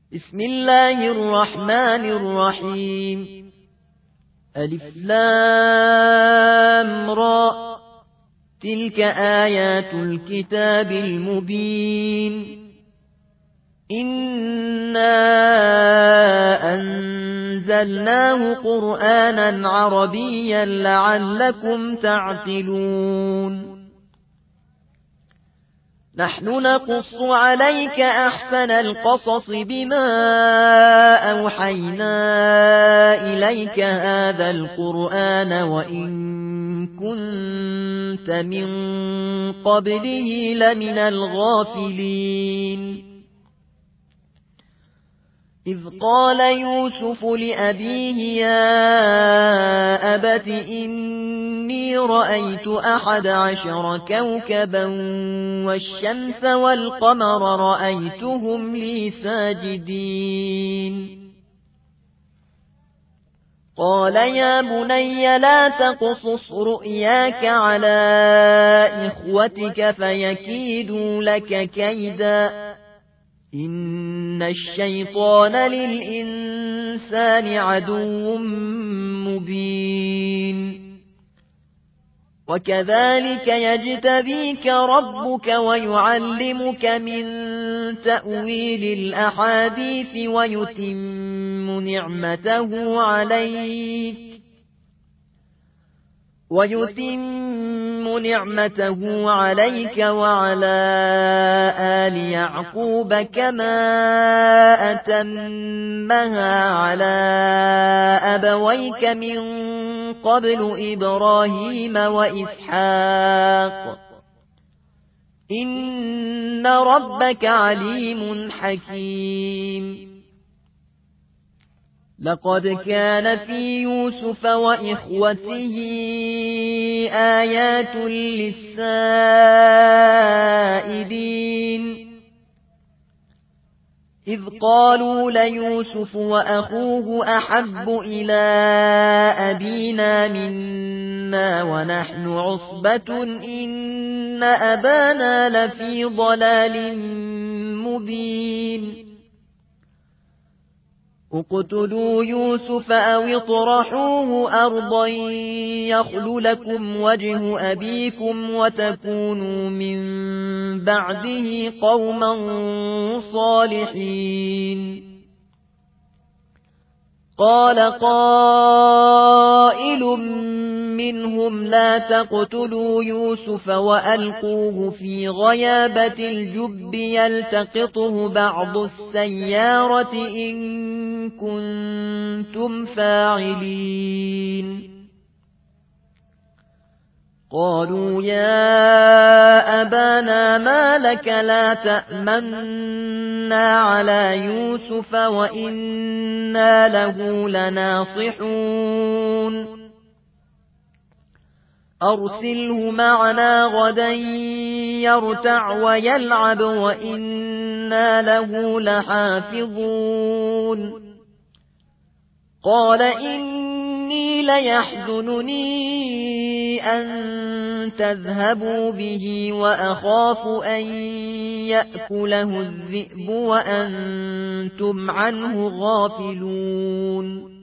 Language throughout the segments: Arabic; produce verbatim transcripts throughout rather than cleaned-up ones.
بسم الله الرحمن الرحيم. ألف لام را، تلك آيات الكتاب المبين. إنا أنزلناه قرآنا عربيا لعلكم تعقلون. نحن نقص عليك أحسن القصص بما أوحينا إليك هذا القرآن وإن كنت من قبله لمن الغافلين. إذ قال يوسف لأبيه يا أبت إني رأيت أحد عشر كوكبا والشمس والقمر رأيتهم لي ساجدين. قال يا بني لا تقصص رؤياك على إخوتك فيكيدوا لك كيدا إن الشيطان للإنسان عدو مبين. وكذلك يجتبيك ربك ويعلمك من تأويل الأحاديث ويتم نعمته عليك ويتم نعمته عليك وعلى آل يعقوب كما أتمها على أبويك من قبل إبراهيم وإسحاق إن ربك عليم حكيم. لقد كان في يوسف وإخوته آيات للسائلين إذ قالوا ليوسف وأخوه أحب إلى أبينا منا ونحن عصبة إن أبانا لفي ضلال مبين. اقتلوا يوسف أو اطرحوه أرضا يخل لكم وجه أبيكم وتكونوا من بعده قوما صالحين. قال قائل منهم لا تقتلوا يوسف وألقوه في غيابة الجب يلتقطه بعض السيارة إن كنتم فاعلين. قالوا يا أبانا ما لك لا تأمنا على يوسف وإنا له لناصحون أرسله معنا غدا يرتع ويلعب وإنا له لحافظون. قال إني ليحزنني أن تذهبوا به وأخاف أن يأكله الذئب وأنتم عنه غافلون.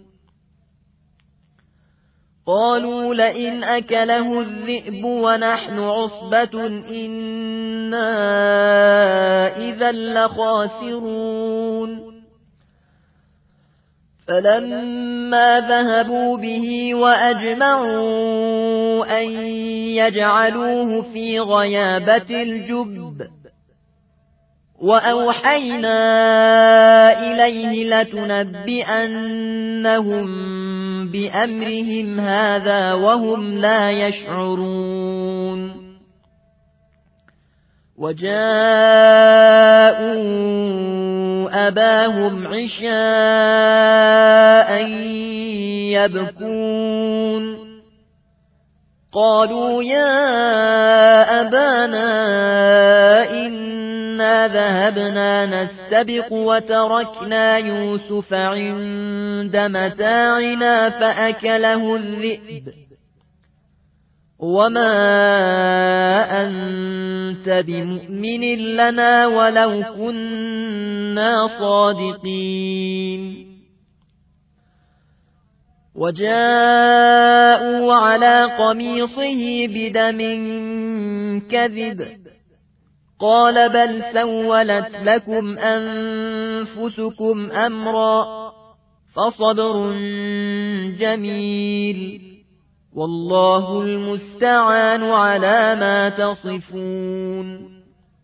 قالوا لئن أكله الذئب ونحن عصبة إنا إذا لخاسرون. فلما ذهبوا به وأجمعوا أن يجعلوه في غيابة الجب وأوحينا إليه لتنبئنهم بأمرهم هذا وهم لا يشعرون. وجاءوا أباهم عشاء يبكون. قالوا يا أبانا إنا ذهبنا نستبق وتركنا يوسف عند متاعنا فأكله الذئب وما أنت بمؤمن لنا ولو كنا كنا صادقين وجاءوا على قميصه بدم كذب قال بل سولت لكم أنفسكم أمرا فصبر جميل والله المستعان على ما تصفون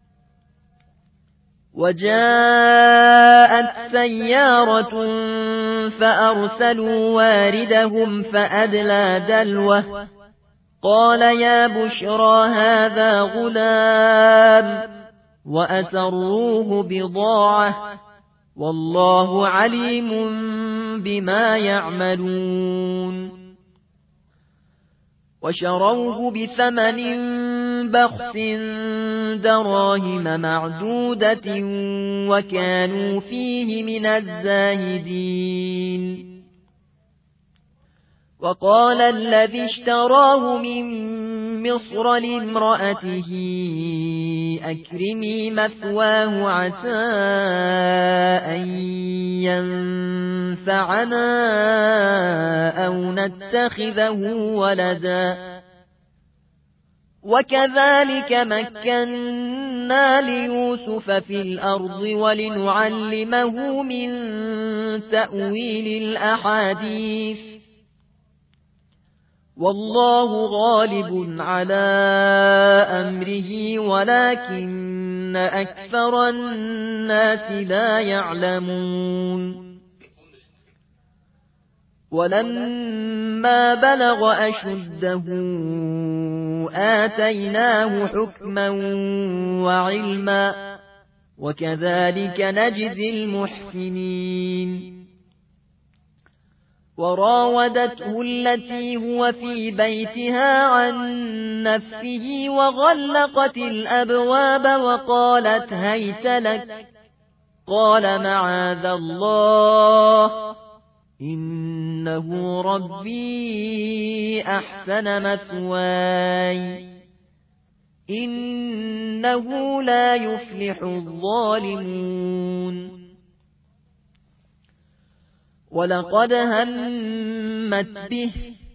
وجاءت سيارة فأرسلوا واردهم فأدلى دلوه قال يا بشرى هذا غلام وأسروه بضاعة والله عليم بما يعملون وشروه بثمن بخس دراهم معدودة وكانوا فيه من الزاهدين وقال الذي اشتراه من مصر لامرأته أكرمي مثواه عسى أن ينفعنا أو نتخذه ولدا وكذلك مكنا ليوسف في الأرض ولنعلمه من تأويل الأحاديث والله غالب على أمره ولكن أكثر الناس لا يعلمون ولما بلغ أشده آتيناه حكما وعلما وكذلك نجزي المحسنين وراودته التي هو في بيتها عن نفسه وغلقت الأبواب وقالت هيت لك قال معاذ الله إنه ربي أحسن مثواي إنه لا يفلح الظالمون ولقد همت به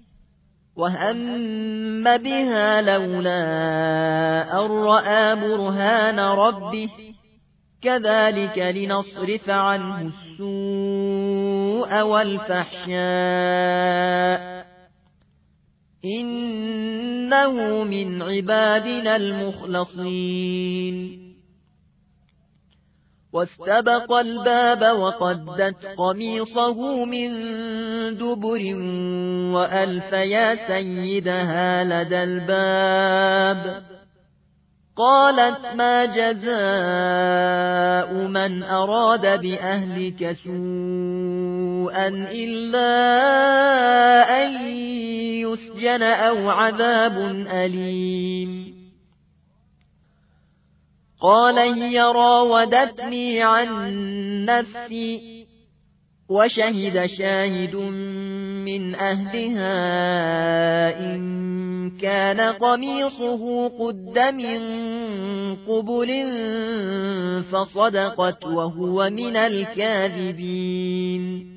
وهم بها لولا أن رأى برهان ربه كذلك لنصرف عنه السوء والفحشاء إنه من عبادنا المخلصين واستبق الباب وقدت قميصه من دبر وألف يا سيدها لدى الباب قالت ما جزاء من أراد بأهلك سوءا إلا أن يسجن أو عذاب أليم قال هي راودتني عن نفسي وشهد شاهد من أهلها إن كان قميصه قد من قبل فصدقت وهو من الكاذبين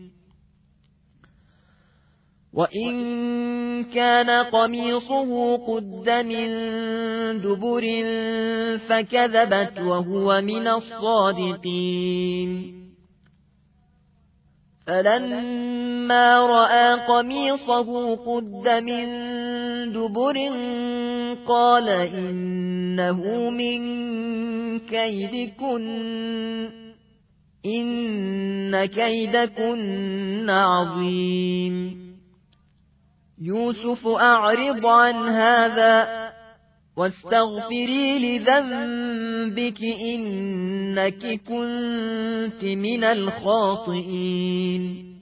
وإن كان قميصه قد من دبر فكذبت وهو من الصادقين فلما رأى قميصه قد من دبر قال إنه من كيدكن إن كيدكن عظيم يوسف أعرض عن هذا واستغفري لذنبك إنك كنت من الخاطئين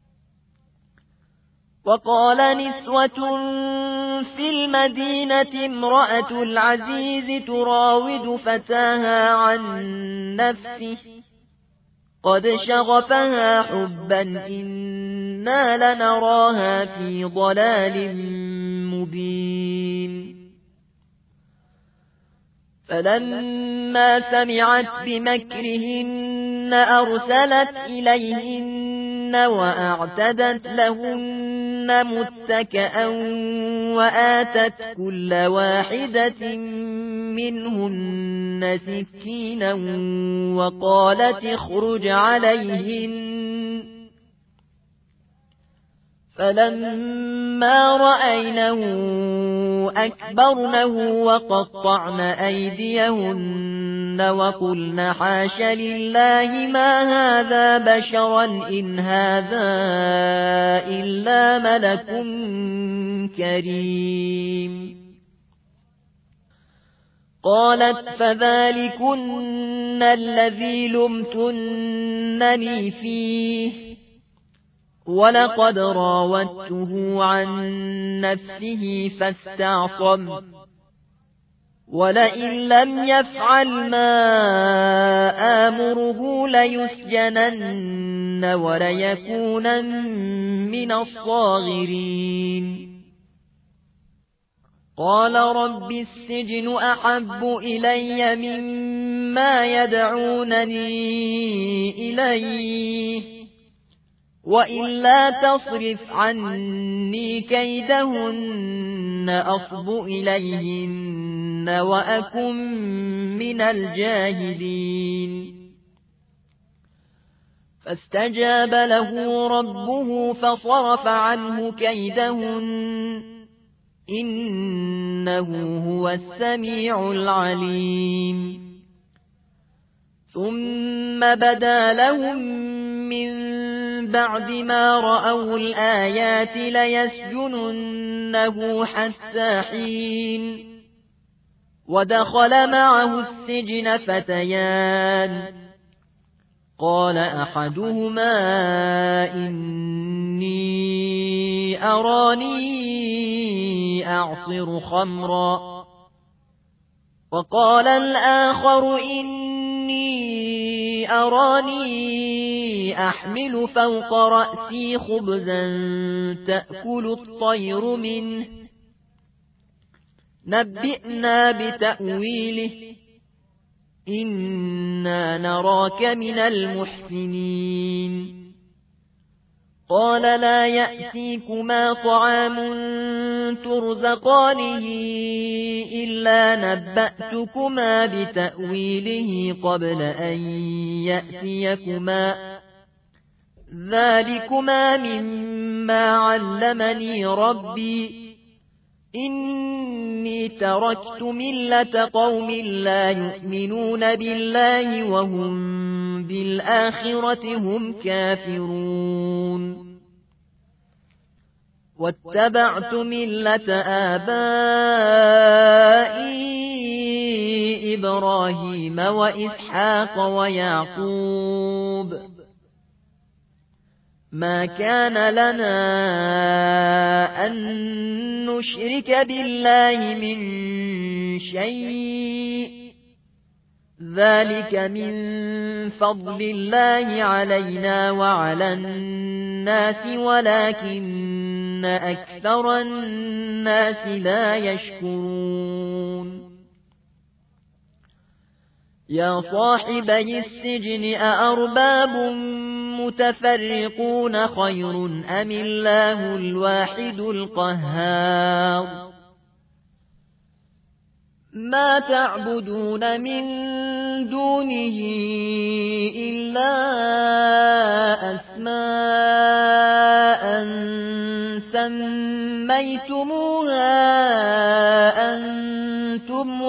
وقال نسوة في المدينة امرأة العزيز تراود فتاها عن نفسه قد شغفها حبا إنا لنراها في ضلال مبين فلما سمعت بمكرهن أرسلت إليهن وأعتدت لهن متكئا وآتت كل واحدة منهن سكينا وقالت اخرج عليهن. فلما رأينه أكبرنه وقطعن أيديهن وقلن حاش لله ما هذا بشرا إن هذا إلا ملك كريم. قالت فذلكن الذي لمتنني فيه ولقد راودته عن نفسه فاستعصم ولئن لم يفعل ما آمره ليسجنن وليكونن من الصاغرين. قال رب السجن أحب إلي مما يدعونني إليه وإلا تصرف عني كيدهن أصب إليهن وأكن من الجاهلين. فاستجاب له ربه فصرف عنه كيدهن إنه هو السميع العليم. ثم بدا لهم من بعد ما رأوا الآيات ليسجننه حتى حين. ودخل معه السجن فتيان قال أحدهما إني أراني أعصر خمرا وقال الآخر إني أراني أحمل فوق رأسي خبزا تأكل الطير منه نبئنا بتأويله إنا نراك من المحسنين. قال لا يأتيكما طعام ترزقانه إلا نبأتكما بتأويله قبل أن يأتيكما ذلكما مما علمني ربي إني تركت ملة قوم لا يؤمنون بالله وهم بالآخرة هم كافرون. واتبعت ملة آبائي إبراهيم وإسحاق ويعقوب ما كان لنا أن نشرك بالله من شيء ذلك من فضل الله علينا وعلى الناس ولكن أكثر الناس لا يشكرون. يا صاحبي السجن أأرباب متفرقون خير أم الله الواحد القهار. ما تعبدون من دونه إلا أسماء سميتموها أنتم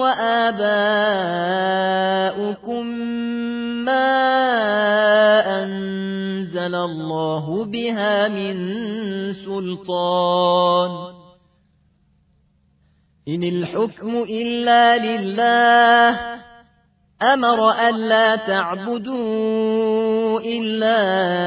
وآباؤكم ما أنزل الله بها من سلطان إن الحكم إلا لله أمر ألا تعبدوا إلا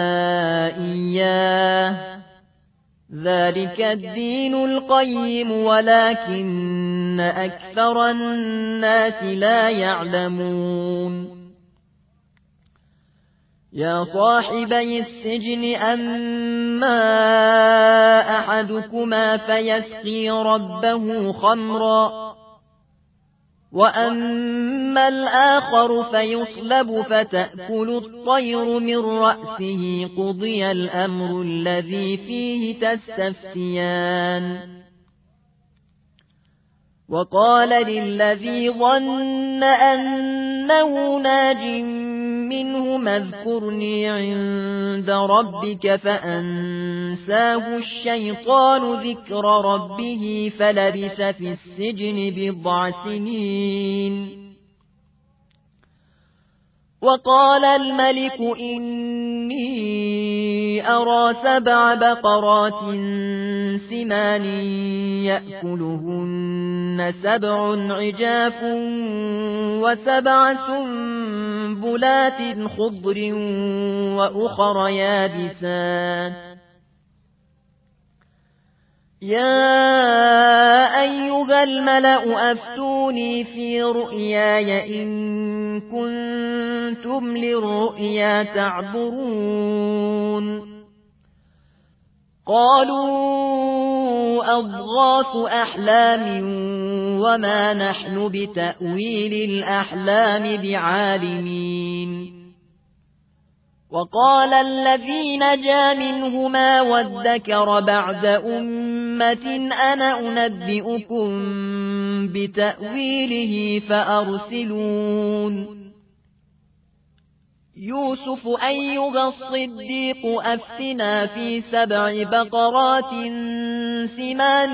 إياه ذلك الدين القيم ولكن أكثر الناس لا يعلمون. يا صاحبي السجن أما أحدكما فيسقي ربه خمرا وأما الآخر فيصلب فتأكل الطير من رأسه قضي الأمر الذي فيه تستفتيان وقال للذي ظن أنه ناج منه اذكرني عند ربك فأنساه الشيطان ذكر ربه فلبث في السجن بضع سنين وقال الملك إني أرى سبع بقرات سمان يأكلهن سبع عجاف وسبع سنبلات خضر وأخر يابسات يا أيها الملأ أفتوني في رؤياي إن كنتم للرؤيا تعبرون قالوا أضغاث أحلام وما نحن بتأويل الأحلام بعالمين وقال الذي نجا منهما وادكر بعد أمة أنا أنبئكم بتأويله فأرسلون يوسف أيها الصديق أفتنا في سبع بقرات سمان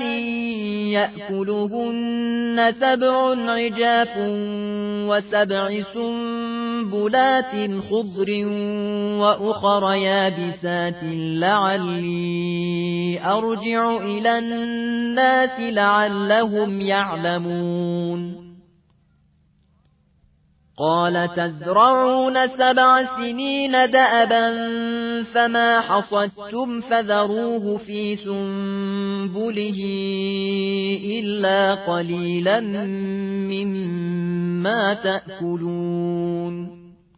يأكلهن سبع عجاف وسبع سنبلات خضر وأخر يابسات لعلي أرجع إلى الناس لعلهم يعلمون قال تزرعون سبع سنين دأبا فما حصدتم فذروه في سنبله إلا قليلا مما تأكلون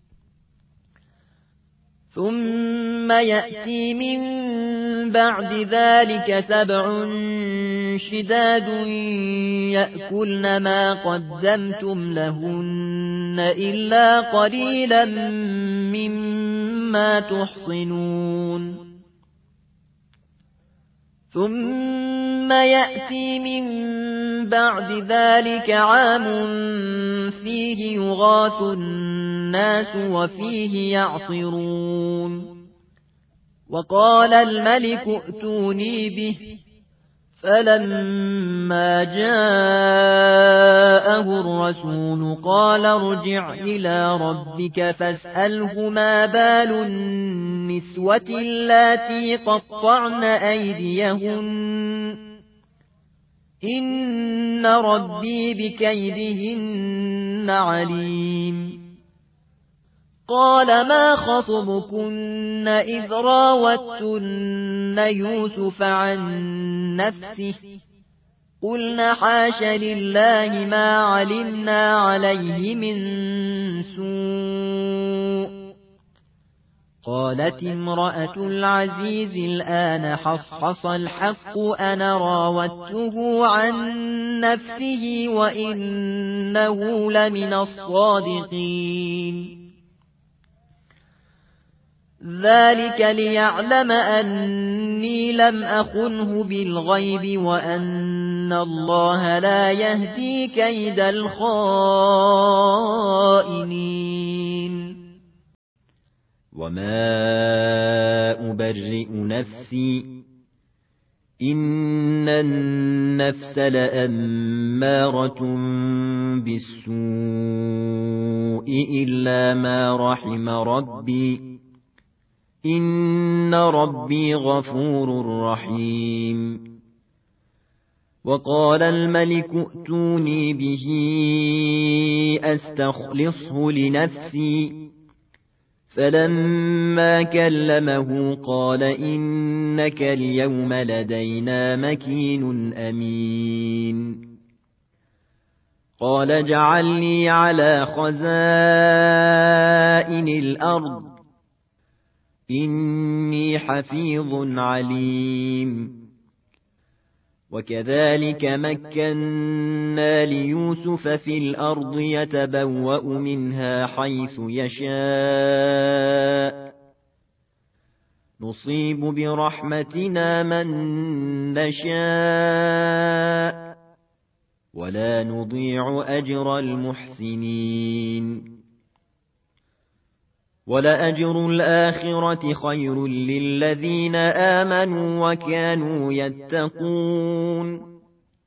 ثم يأتي من بعد ذلك سبع شداد يأكلن ما قدمتم لهن إلا قليلا مما تحصنون ثم يأتي من بعد ذلك عام فيه يغاث الناس وفيه يعصرون وقال الملك ائتوني به فلما جاءه الرسول قال ارجع إلى ربك فاسأله ما بال النسوة اللاتي قطعن أيديهن إن ربي بكيدهن عليم قال ما خطبكن إذ راوتن يوسف عن نفسه قلنا حاش لله ما علمنا عليه من سوء قالت امرأة العزيز الآن حصحص الحق أنا راودته عن نفسه وإنه لمن الصادقين ذلك ليعلم أني لم أخنه بالغيب وأن الله لا يهدي كيد الخائنين وما أبرئ نفسي إن النفس لأمارة بالسوء إلا ما رحم ربي إن ربي غفور رحيم وقال الملك ائتوني به أستخلصه لنفسي فلما كلمه قال إنك اليوم لدينا مكين أمين قال اجعلني على خزائن الأرض إني حفيظ عليم وكذلك مكنا ليوسف في الأرض يتبوأ منها حيث يشاء نصيب برحمتنا من نشاء ولا نضيع أجر المحسنين ولأجر الآخرة خير للذين آمنوا وكانوا يتقون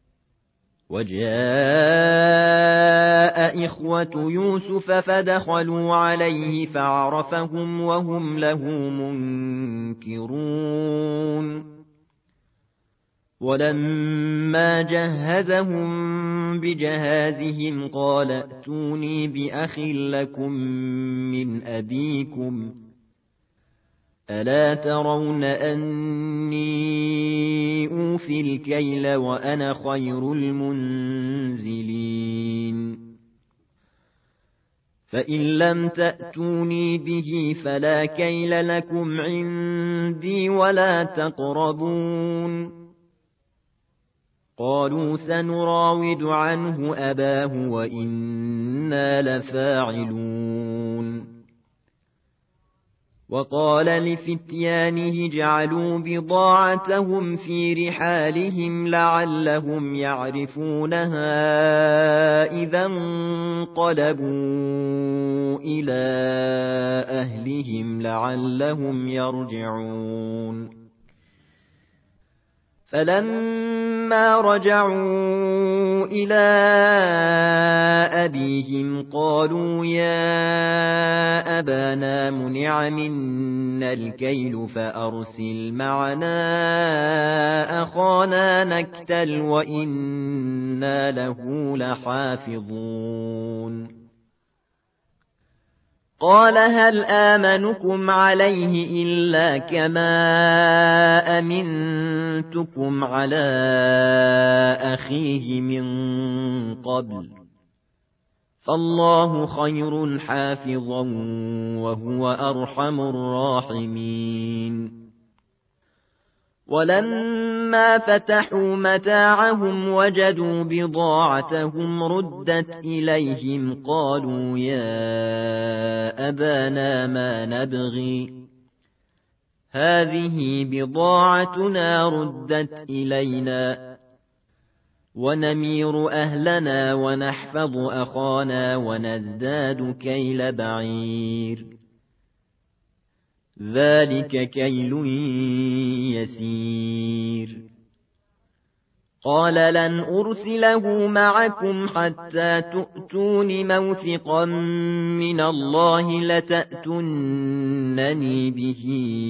وجاء إخوة يوسف فدخلوا عليه فعرفهم وهم له منكرون ولما جهزهم بجهازهم قال ائتوني بأخ لكم من أبيكم ألا ترون أني أوفي الكيل وأنا خير المنزلين فإن لم تأتوني به فلا كيل لكم عندي ولا تقربون قالوا سنراود عنه أباه وإنا لفاعلون وقال لفتيانه اجعلوا بضاعتهم في رحالهم لعلهم يعرفونها إذا انقلبوا إلى أهلهم لعلهم يرجعون فلما رجعوا إلى أبيهم قالوا يا أبانا منع منا الكيل فأرسل معنا أخانا نكتل وإنا له لحافظون قال هل آمنكم عليه إلا كما أمنتكم على أخيه من قبل فالله خير حافظا وهو أرحم الراحمين ولما فتحوا متاعهم وجدوا بضاعتهم ردت إليهم قالوا يا أبانا ما نبغي هذه بضاعتنا ردت إلينا ونمير أهلنا ونحفظ أخانا ونزداد كيل بعير ذلك كيل يسير قال لن أرسله معكم حتى تؤتون موثقا من الله لتأتونني به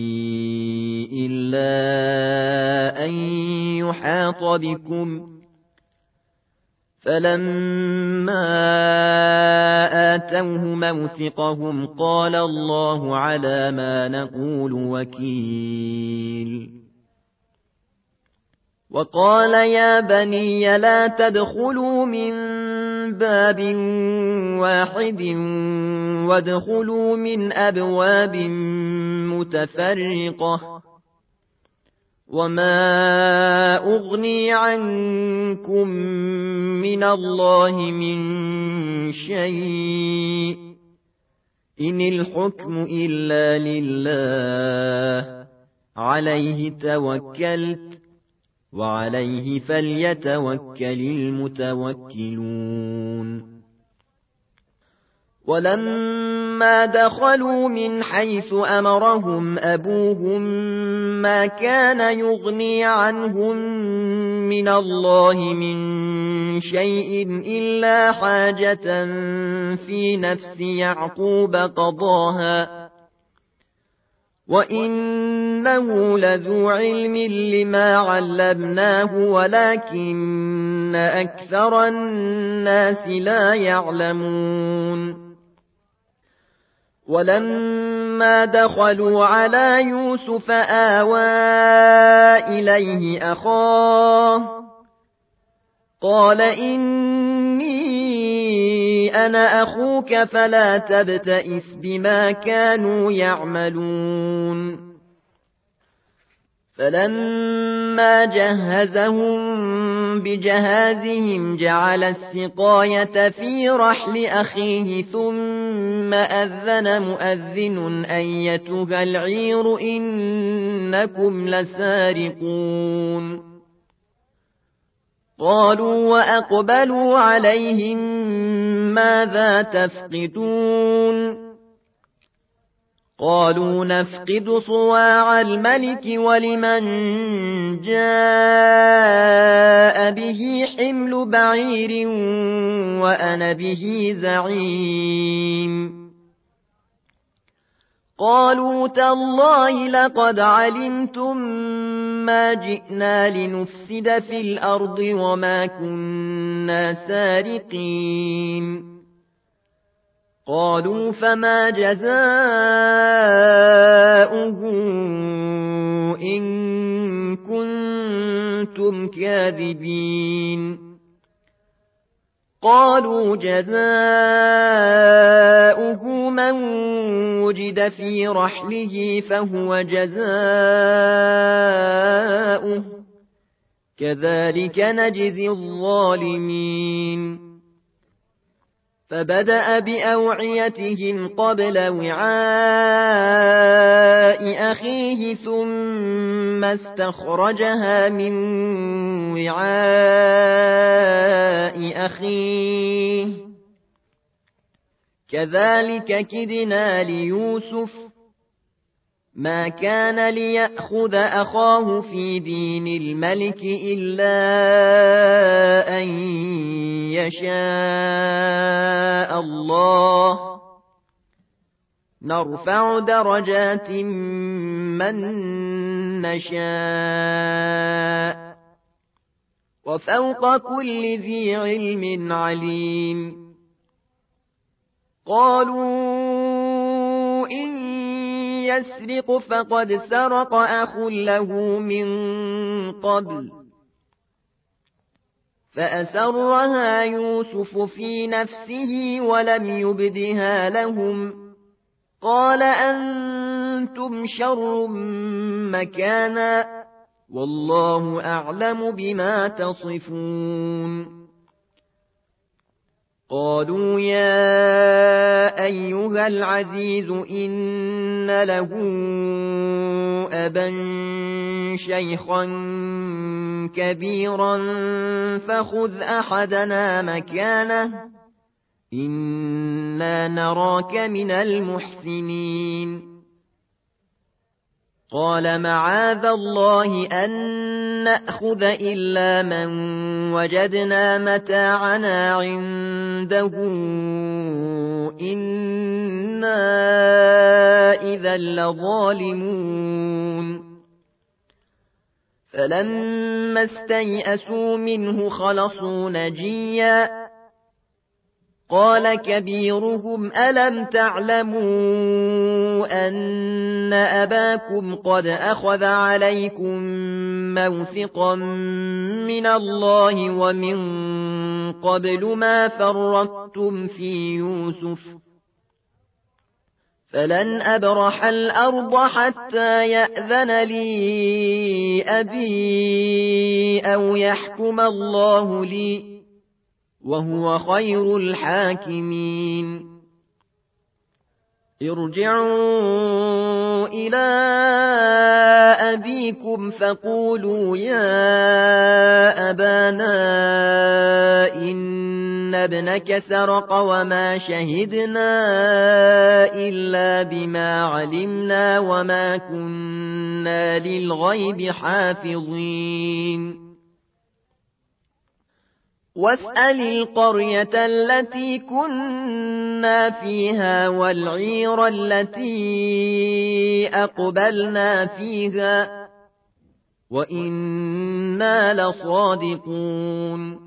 إلا أن يحاط بكم فلما آتوه موثقهم قال الله على ما نقول وكيل وقال يا بني لا تدخلوا من باب واحد وادخلوا من أبواب متفرقة وما أغني عنكم من الله من شيء إن الحكم إلا لله عليه توكلت وعليه فليتوكل المتوكلون ولما دخلوا من حيث أمرهم أبوهم ما كان يغني عنهم من الله من شيء إلا حاجة في نفس يعقوب قضاها وإنه لذو علم لما علمناه ولكن أكثر الناس لا يعلمون ولما دخلوا على يوسف آوى إليه أخاه قال إني أنا أخوك فلا تبتئس بما كانوا يعملون فلما جهزهم بجهازهم جعل السقاية في رحل أخيه ثم أذن مؤذن أيتها العير إنكم لسارقون قالوا وأقبلوا عليهم ماذا تفقدون قالوا نفقد صواع الملك ولمن جاء به حمل بعير وأنا به زعيم قالوا تالله لقد علمتم ما جئنا لنفسد في الأرض وما كنا سارقين قالوا فما جزاؤه إن كنتم كاذبين قالوا جزاؤه من وجد في رحله فهو جزاؤه كذلك نجزي الظالمين فبدأ بأوعيتهم قبل وعاء أخيه ثم استخرجها من وعاء أخيه كذلك كدنا ليوسف ما كان ليأخذ أخاه في دين الملك إلا أن يشاء الله نرفع درجات من نشاء وفوق كل ذي علم عليم قالوا إن يسرق فقد سرق أخ له من قبل فأسرها يوسف في نفسه ولم يبدها لهم قال أنتم شر مكانا والله أعلم بما تصفون قالوا يا أيها العزيز إن له أبا شيخا كبيرا فخذ أحدنا مكانه إنا نراك من المحسنين قال معاذ الله أن نأخذ إلا من وجدنا متاعنا عنده إنا إذا لظالمون فلما استيئسوا منه خلصوا نجيا قال كبيرهم ألم تعلموا أن أباكم قد أخذ عليكم موثقا من الله ومن قبل ما فرطتم في يوسف فلن أبرح الأرض حتى يأذن لي أبي أو يحكم الله لي وهو خير الحاكمين ارجعوا إلى أبيكم فقولوا يا أبانا إن ابنك سرق وما شهدنا إلا بما علمنا وما كنا للغيب حافظين واسأل القرية التي كنا فيها والعير التي أقبلنا فيها وإنا لصادقون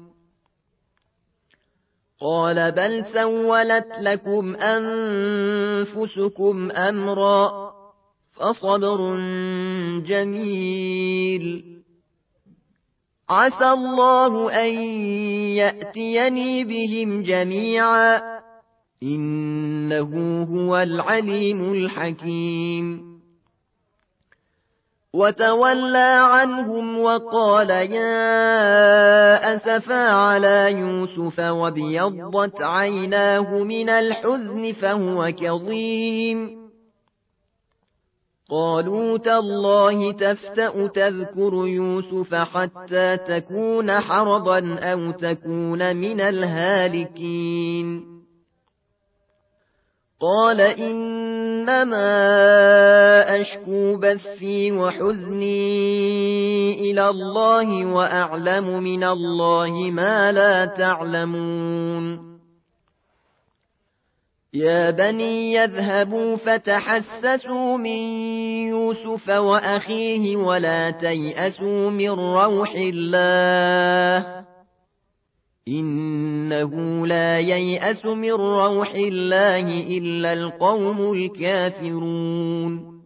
قال بل سولت لكم أنفسكم أمرا فصبر جميل عسى الله أن يأتيني بهم جميعا إنه هو العليم الحكيم وتولى عنهم وقال يا أسفا على يوسف وابيضت عيناه من الحزن فهو كظيم قالوا تالله تفتأ تذكر يوسف حتى تكون حرضا أو تكون من الهالكين قال إنما أشكو بثي وحزني إلى الله وأعلم من الله ما لا تعلمون يا بني يذهبوا فتحسسوا من يوسف وأخيه ولا تيأسوا من روح الله إنه لا ييأس من روح الله إلا القوم الكافرون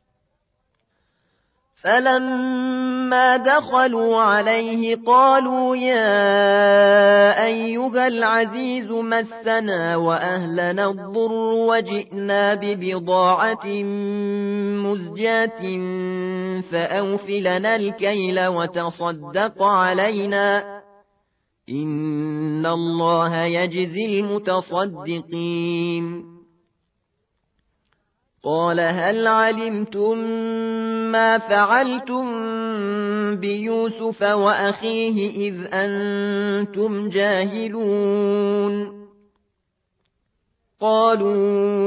فلما دخلوا عليه قالوا يا أيها العزيز مسنا وأهلنا الضر وجئنا ببضاعة مزجاة فأوفلنا الكيل وتصدق علينا إن الله يجزي المتصدقين قال هل علمتم ما فعلتم بيوسف وأخيه إذ أنتم جاهلون قالوا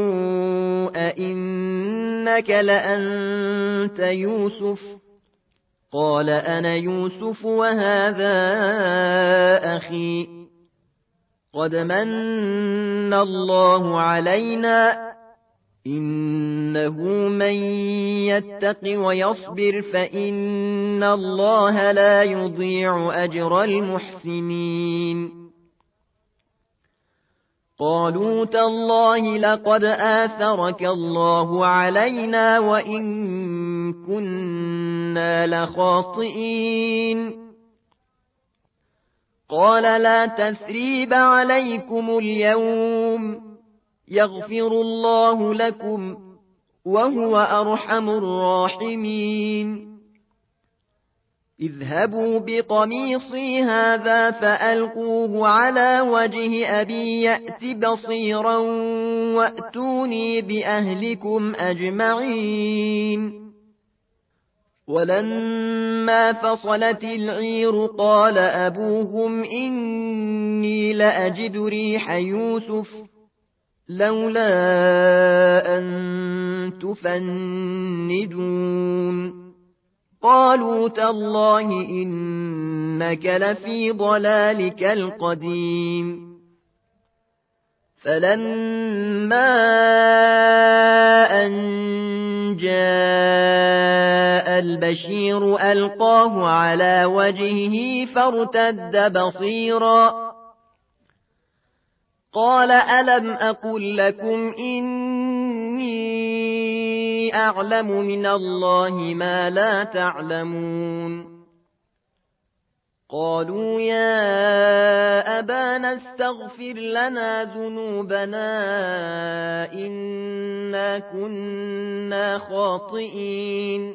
أئنك لأنت يوسف قال أنا يوسف وهذا أخي قد من الله علينا إنه من يتق ويصبر فإن الله لا يضيع أجر المحسنين قالوا تالله لقد آثرك الله علينا وإن كنا لخاطئين قال لا تثريب عليكم اليوم يغفر الله لكم وهو أرحم الراحمين اذهبوا بقميصي هذا فألقوه على وجه أبي يأت بصيرا وأتوني بأهلكم أجمعين ولما فصلت العير قال أبوهم إني لأجد ريح يوسف لولا أن تفندون قالوا تالله إنك لفي ضلالك القديم فلما أن جاء البشير ألقاه على وجهه فارتد بصيرا قال ألم أقل لكم إني أعلم من الله ما لا تعلمون قالوا يا أبانا استغفر لنا ذنوبنا إنا كنا خاطئين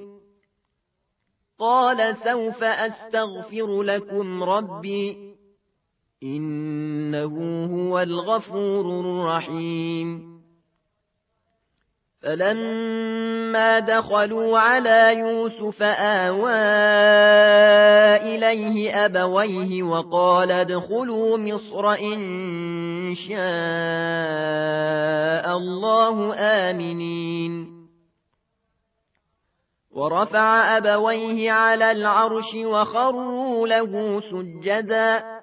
قال سوف أستغفر لكم ربي إنه هو الغفور الرحيم فلما دخلوا على يوسف آوى إليه أبويه وقال ادخلوا مصر إن شاء الله آمنين ورفع أبويه على العرش وخروا له سجدا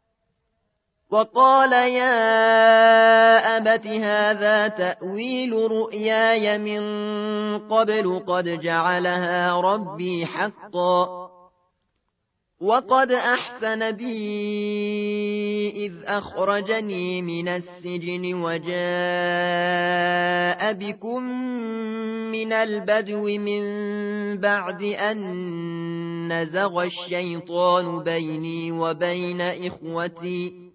وقال يا أبت هذا تأويل رؤياي من قبل قد جعلها ربي حقا وقد أحسن بي إذ أخرجني من السجن وجاء بكم من البدو من بعد أن نزغ الشيطان بيني وبين إخوتي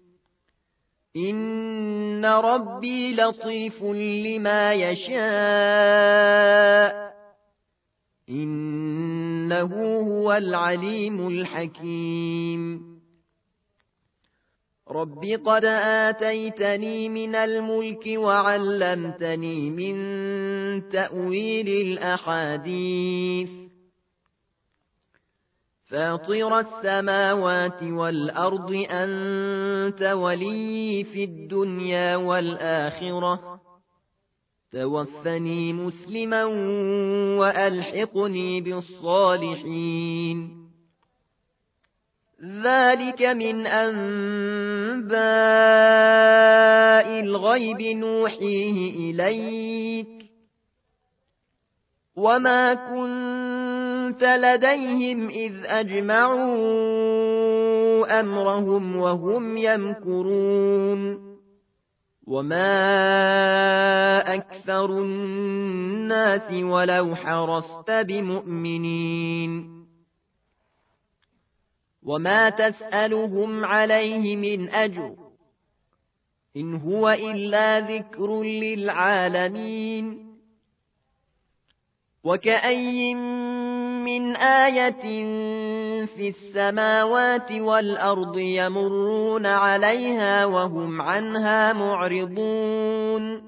إن ربي لطيف لما يشاء إن إنه هو العليم الحكيم رب قد آتيتني من الملك وعلمتني من تأويل الأحاديث فاطر السماوات والأرض أنت ولي في الدنيا والآخرة توفني مسلما وألحقني بالصالحين ذلك من أنباء الغيب نوحيه إليك وما كنت لديهم إذ أجمعوا أمرهم وهم يمكرون وما أكثر الناس ولو حرصت بمؤمنين وما تسألهم عليه من أجر إن هو إلا ذكر للعالمين وكأي من آية في السماوات والأرض يمرون عليها وهم عنها معرضون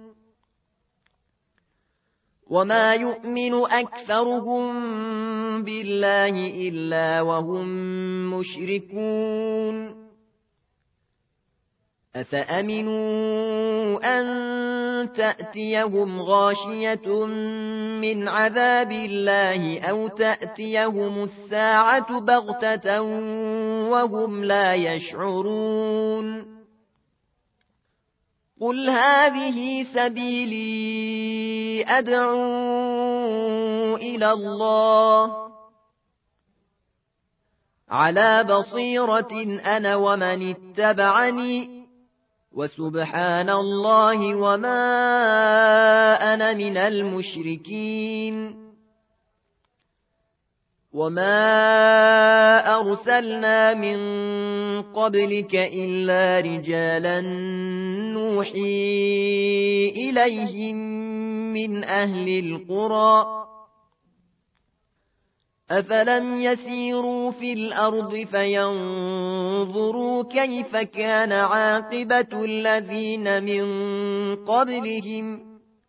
وما يؤمن أكثرهم بالله إلا وهم مشركون أفأمنوا أن تأتيهم غاشية من عذاب الله أو تأتيهم الساعة بغتة وهم لا يشعرون قل هذه سبيلي أدعو إلى الله على بصيرة أنا ومن اتبعني وسبحان الله وما أنا من المشركين وما أرسلنا من قبلك إلا رجالا نوحي إليهم من أهل القرى أفلم يسيروا في الأرض فينظروا كيف كان عاقبة الذين من قبلهم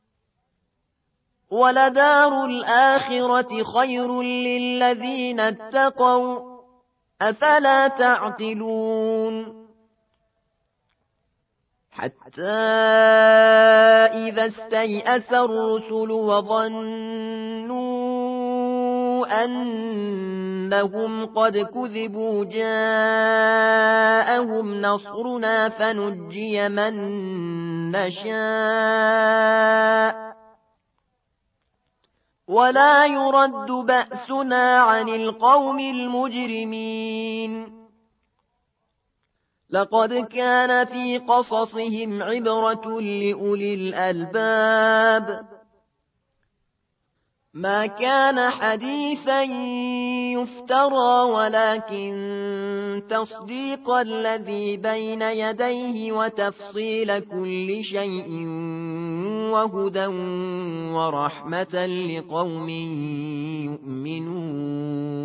ولدار الآخرة خير للذين اتقوا أفلا تعقلون حتى إذا استيأس الرسل وظنوا أنهم قد كذبوا جاءهم نصرنا فنجي من نشاء ولا يرد بأسنا عن القوم المجرمين لقد كان في قصصهم عبرة لأولي الألباب ما كان حديثا يفترى ولكن تصديق الذي بين يديه وتفصيل كل شيء وهدى ورحمة لقوم يؤمنون